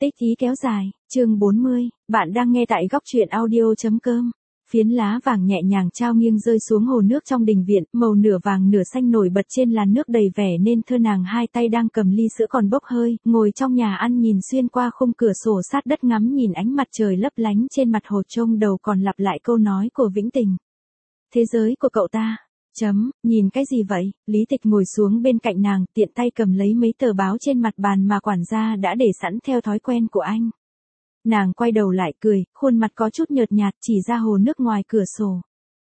Tích ý kéo dài, chương 40, bạn đang nghe tại góc truyện audio.com. Phiến lá vàng nhẹ nhàng trao nghiêng rơi xuống hồ nước trong đình viện, màu nửa vàng nửa xanh nổi bật trên làn nước đầy vẻ nên thơ. Nàng hai tay đang cầm ly sữa còn bốc hơi, ngồi trong nhà ăn nhìn xuyên qua khung cửa sổ sát đất ngắm nhìn ánh mặt trời lấp lánh trên mặt hồ, trông đầu còn lặp lại câu nói của Vĩnh Tình. Thế giới của cậu ta. Nhìn cái gì vậy? Lý Tịch ngồi xuống bên cạnh nàng, tiện tay cầm lấy mấy tờ báo trên mặt bàn mà quản gia đã để sẵn theo thói quen của anh. Nàng quay đầu lại cười, khuôn mặt có chút nhợt nhạt chỉ ra hồ nước ngoài cửa sổ.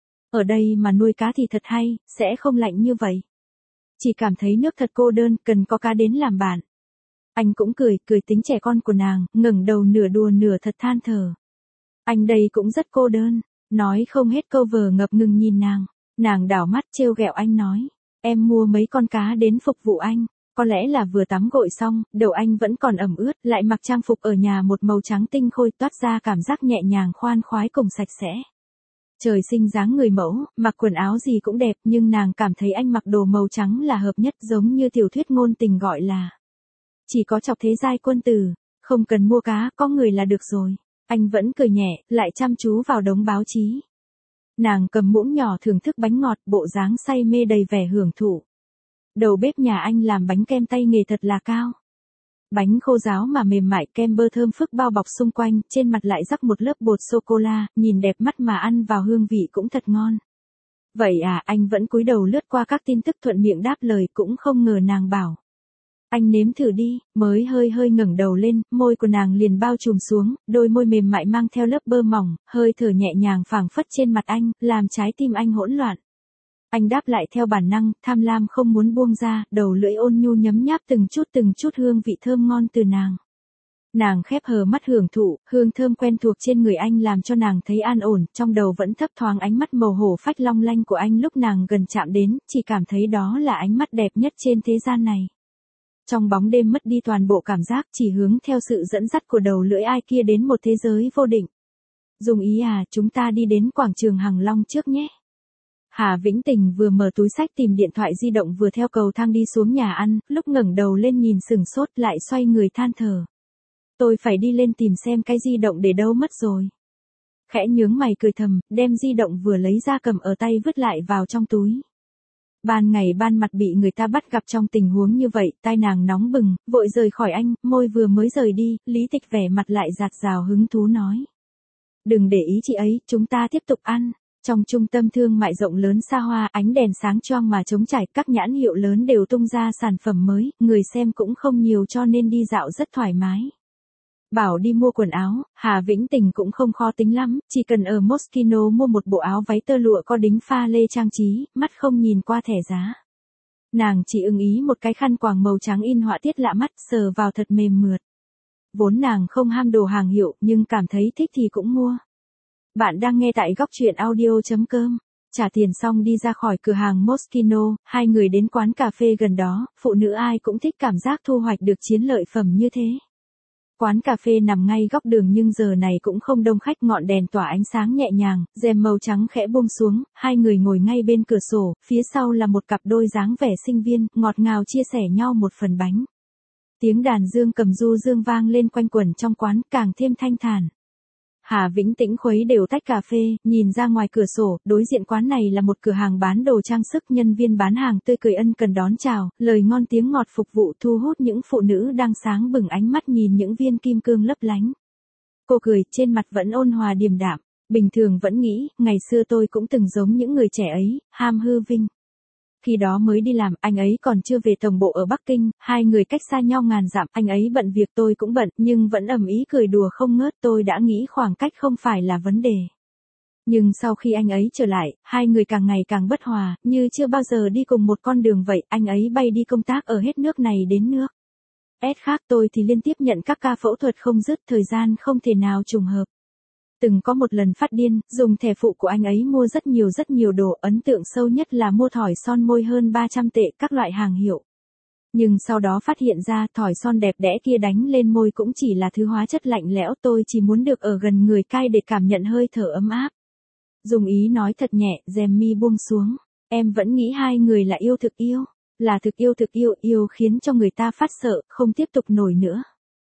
Ở đây mà nuôi cá thì thật hay, sẽ không lạnh như vậy. Chỉ cảm thấy nước thật cô đơn, cần có cá đến làm bạn. Anh cũng cười tính trẻ con của nàng, ngẩng đầu nửa đùa nửa thật than thở. Anh đây cũng rất cô đơn, nói không hết câu vờ ngập ngừng nhìn nàng. Nàng đảo mắt trêu ghẹo anh nói, em mua mấy con cá đến phục vụ anh. Có lẽ là vừa tắm gội xong, đầu anh vẫn còn ẩm ướt, lại mặc trang phục ở nhà một màu trắng tinh khôi, toát ra cảm giác nhẹ nhàng khoan khoái cùng sạch sẽ. Trời sinh dáng người mẫu, mặc quần áo gì cũng đẹp, nhưng nàng cảm thấy anh mặc đồ màu trắng là hợp nhất, giống như tiểu thuyết ngôn tình gọi là chỉ có chọc thế giai quân tử, không cần mua cá, có người là được rồi. Anh vẫn cười nhẹ, lại chăm chú vào đống báo chí. Nàng cầm muỗng nhỏ thưởng thức bánh ngọt, bộ dáng say mê đầy vẻ hưởng thụ. Đầu bếp nhà anh làm bánh kem tay nghề thật là cao. Bánh khô ráo mà mềm mại, kem bơ thơm phức bao bọc xung quanh, trên mặt lại rắc một lớp bột sô-cô-la, nhìn đẹp mắt mà ăn vào hương vị cũng thật ngon. Vậy à, anh vẫn cúi đầu lướt qua các tin tức thuận miệng đáp lời, cũng không ngờ nàng bảo. Anh nếm thử đi, mới hơi ngẩng đầu lên, môi của nàng liền bao trùm xuống, đôi môi mềm mại mang theo lớp bơ mỏng, hơi thở nhẹ nhàng phảng phất trên mặt anh, làm trái tim anh hỗn loạn. Anh đáp lại theo bản năng, tham lam không muốn buông ra, đầu lưỡi ôn nhu nhấm nháp từng chút hương vị thơm ngon từ nàng. Nàng khép hờ mắt hưởng thụ, hương thơm quen thuộc trên người anh làm cho nàng thấy an ổn, trong đầu vẫn thấp thoáng ánh mắt màu hổ phách long lanh của anh lúc nàng gần chạm đến, chỉ cảm thấy đó là ánh mắt đẹp nhất trên thế gian này. Trong bóng đêm mất đi toàn bộ cảm giác, chỉ hướng theo sự dẫn dắt của đầu lưỡi ai kia đến một thế giới vô định. Dùng ý à, chúng ta đi đến quảng trường Hằng Long trước nhé. Hà Vĩnh Tình vừa mở túi xách tìm điện thoại di động vừa theo cầu thang đi xuống nhà ăn, lúc ngẩng đầu lên nhìn sừng sốt lại xoay người than thở. Tôi phải đi lên tìm xem cái di động để đâu mất rồi. Khẽ nhướng mày cười thầm, đem di động vừa lấy ra cầm ở tay vứt lại vào trong túi. Ban ngày ban mặt bị người ta bắt gặp trong tình huống như vậy, tai nàng nóng bừng, vội rời khỏi anh, môi vừa mới rời đi, Lý Tịch vẻ mặt lại dạt dào hứng thú nói. Đừng để ý chị ấy, chúng ta tiếp tục ăn. Trong trung tâm thương mại rộng lớn xa hoa, ánh đèn sáng choang mà trống trải, các nhãn hiệu lớn đều tung ra sản phẩm mới, người xem cũng không nhiều cho nên đi dạo rất thoải mái. Bảo đi mua quần áo, Hà Vĩnh Tình cũng không khó tính lắm, chỉ cần ở Moschino mua một bộ áo váy tơ lụa có đính pha lê trang trí, mắt không nhìn qua thẻ giá. Nàng chỉ ưng ý một cái khăn quàng màu trắng in họa tiết lạ mắt, sờ vào thật mềm mượt. Vốn nàng không ham đồ hàng hiệu, nhưng cảm thấy thích thì cũng mua. Bạn đang nghe tại góc truyện audio.com. Trả tiền xong đi ra khỏi cửa hàng Moschino, hai người đến quán cà phê gần đó, phụ nữ ai cũng thích cảm giác thu hoạch được chiến lợi phẩm như thế. Quán cà phê nằm ngay góc đường nhưng giờ này cũng không đông khách, ngọn đèn tỏa ánh sáng nhẹ nhàng, rèm màu trắng khẽ buông xuống, hai người ngồi ngay bên cửa sổ, phía sau là một cặp đôi dáng vẻ sinh viên, ngọt ngào chia sẻ nhau một phần bánh. Tiếng đàn dương cầm du dương vang lên quanh quẩn trong quán, càng thêm thanh thản. Hà Vĩnh Tĩnh khuấy đều tách cà phê, nhìn ra ngoài cửa sổ, đối diện quán này là một cửa hàng bán đồ trang sức, nhân viên bán hàng tươi cười ân cần đón chào, lời ngon tiếng ngọt phục vụ thu hút những phụ nữ đang sáng bừng ánh mắt nhìn những viên kim cương lấp lánh. Cô cười, trên mặt vẫn ôn hòa điềm đạm, bình thường vẫn nghĩ, ngày xưa tôi cũng từng giống những người trẻ ấy, ham hư vinh. Khi đó mới đi làm, anh ấy còn chưa về tổng bộ ở Bắc Kinh, hai người cách xa nhau ngàn dặm, anh ấy bận việc tôi cũng bận, nhưng vẫn ầm ĩ cười đùa không ngớt, tôi đã nghĩ khoảng cách không phải là vấn đề. Nhưng sau khi anh ấy trở lại, hai người càng ngày càng bất hòa, như chưa bao giờ đi cùng một con đường vậy, anh ấy bay đi công tác ở hết nước này đến nước khác, tôi thì liên tiếp nhận các ca phẫu thuật không dứt, thời gian không thể nào trùng hợp. Từng có một lần phát điên, dùng thẻ phụ của anh ấy mua rất nhiều đồ, ấn tượng sâu nhất là mua thỏi son môi hơn 300 tệ, các loại hàng hiệu. Nhưng sau đó phát hiện ra thỏi son đẹp đẽ kia đánh lên môi cũng chỉ là thứ hóa chất lạnh lẽo, tôi chỉ muốn được ở gần người cai để cảm nhận hơi thở ấm áp. Dùng ý nói thật nhẹ, rèm mi buông xuống. Em vẫn nghĩ hai người là yêu thực yêu. Là thực yêu, yêu khiến cho người ta phát sợ, không tiếp tục nổi nữa.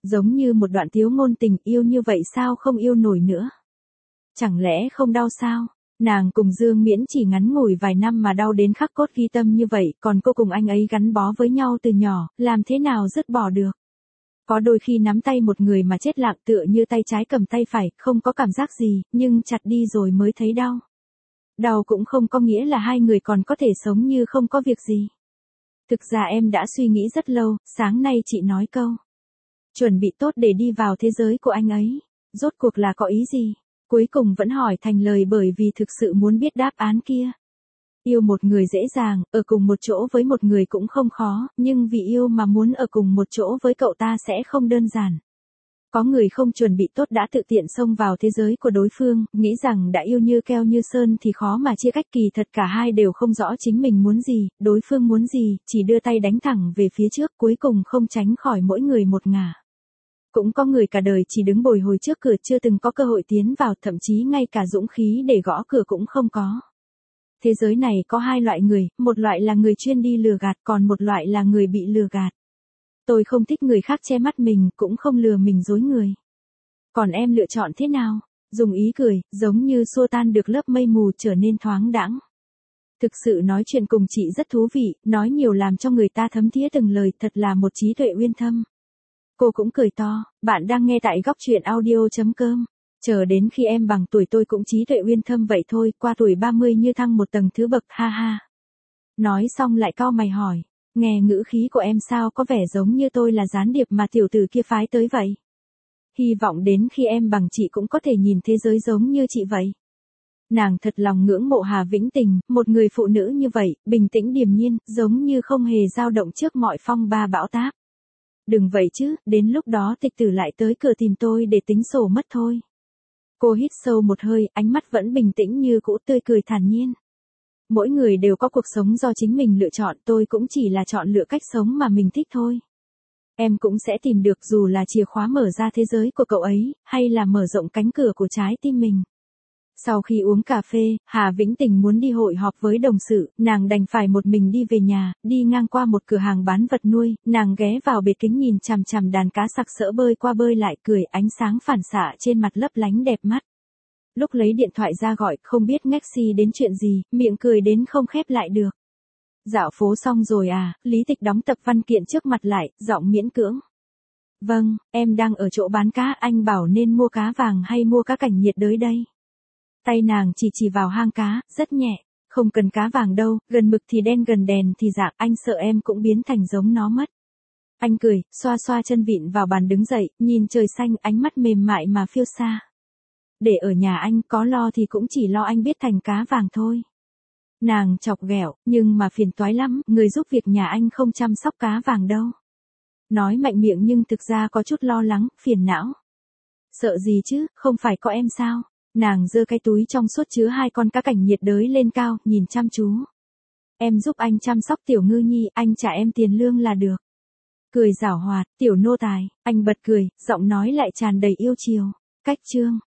Giống như một đoạn tiếu ngôn tình, yêu như vậy sao không yêu nổi nữa. Chẳng lẽ không đau sao? Nàng cùng Dương Miễn chỉ ngắn ngủi vài năm mà đau đến khắc cốt ghi tâm như vậy, còn cô cùng anh ấy gắn bó với nhau từ nhỏ, làm thế nào dứt bỏ được? Có đôi khi nắm tay một người mà chết lặng tựa như tay trái cầm tay phải, không có cảm giác gì, nhưng chặt đi rồi mới thấy đau. Đau cũng không có nghĩa là hai người còn có thể sống như không có việc gì. Thực ra em đã suy nghĩ rất lâu, sáng nay chị nói câu. Chuẩn bị tốt để đi vào thế giới của anh ấy. Rốt cuộc là có ý gì? Cuối cùng vẫn hỏi thành lời bởi vì thực sự muốn biết đáp án kia. Yêu một người dễ dàng, ở cùng một chỗ với một người cũng không khó, nhưng vì yêu mà muốn ở cùng một chỗ với cậu ta sẽ không đơn giản. Có người không chuẩn bị tốt đã tự tiện xông vào thế giới của đối phương, nghĩ rằng đã yêu như keo như sơn thì khó mà chia cách, kỳ thật cả hai đều không rõ chính mình muốn gì, đối phương muốn gì, chỉ đưa tay đánh thẳng về phía trước, cuối cùng không tránh khỏi mỗi người một ngả. Cũng có người cả đời chỉ đứng bồi hồi trước cửa chưa từng có cơ hội tiến vào, thậm chí ngay cả dũng khí để gõ cửa cũng không có. Thế giới này có hai loại người, một loại là người chuyên đi lừa gạt, còn một loại là người bị lừa gạt. Tôi không thích người khác che mắt mình, cũng không lừa mình dối người. Còn em lựa chọn thế nào? Dùng ý cười, giống như xua tan được lớp mây mù trở nên thoáng đãng. Thực sự nói chuyện cùng chị rất thú vị, nói nhiều làm cho người ta thấm thía từng lời, thật là một trí tuệ uyên thâm. Cô cũng cười to, bạn đang nghe tại góc truyện audio.com. Chờ đến khi em bằng tuổi tôi cũng trí tuệ uyên thâm vậy thôi, qua tuổi 30 như thăng một tầng thứ bậc, ha ha. Nói xong lại cau mày hỏi, nghe ngữ khí của em sao có vẻ giống như tôi là gián điệp mà tiểu tử kia phái tới vậy. Hy vọng đến khi em bằng chị cũng có thể nhìn thế giới giống như chị vậy. Nàng thật lòng ngưỡng mộ Hà Vĩnh Tình, một người phụ nữ như vậy, bình tĩnh điềm nhiên, giống như không hề dao động trước mọi phong ba bão táp. Đừng vậy chứ, đến lúc đó tịch tử lại tới cửa tìm tôi để tính sổ mất thôi. Cô hít sâu một hơi, ánh mắt vẫn bình tĩnh như cũ, tươi cười thản nhiên. Mỗi người đều có cuộc sống do chính mình lựa chọn, tôi cũng chỉ là chọn lựa cách sống mà mình thích thôi. Em cũng sẽ tìm được dù là chìa khóa mở ra thế giới của cậu ấy, hay là mở rộng cánh cửa của trái tim mình. Sau khi uống cà phê, Hà Vĩnh Tình muốn đi hội họp với đồng sự, nàng đành phải một mình đi về nhà, đi ngang qua một cửa hàng bán vật nuôi, nàng ghé vào bệt kính nhìn chằm chằm đàn cá sặc sỡ bơi qua bơi lại, cười, ánh sáng phản xạ trên mặt lấp lánh đẹp mắt. Lúc lấy điện thoại ra gọi, không biết ngách xì đến chuyện gì, miệng cười đến không khép lại được. Dạo phố xong rồi à? Lý Tịch đóng tập văn kiện trước mặt lại, giọng miễn cưỡng. Vâng, em đang ở chỗ bán cá, anh bảo nên mua cá vàng hay mua cá cảnh nhiệt đới đây? Tay nàng chỉ vào hang cá, rất nhẹ, không cần cá vàng đâu, gần mực thì đen gần đèn thì dạng, anh sợ em cũng biến thành giống nó mất. Anh cười, xoa xoa chân vịn vào bàn đứng dậy, nhìn trời xanh, ánh mắt mềm mại mà phiêu xa. Để ở nhà anh, có lo thì cũng chỉ lo anh biết thành cá vàng thôi. Nàng chọc ghẹo, nhưng mà phiền toái lắm, người giúp việc nhà anh không chăm sóc cá vàng đâu. Nói mạnh miệng nhưng thực ra có chút lo lắng, phiền não. Sợ gì chứ, không phải có em sao? Nàng giơ cái túi trong suốt chứa 2 con cá cảnh nhiệt đới lên cao, nhìn chăm chú. Em giúp anh chăm sóc tiểu ngư nhi, anh trả em tiền lương là được. Cười giảo hoạt, tiểu nô tài, anh bật cười, giọng nói lại tràn đầy yêu chiều. Cách chương.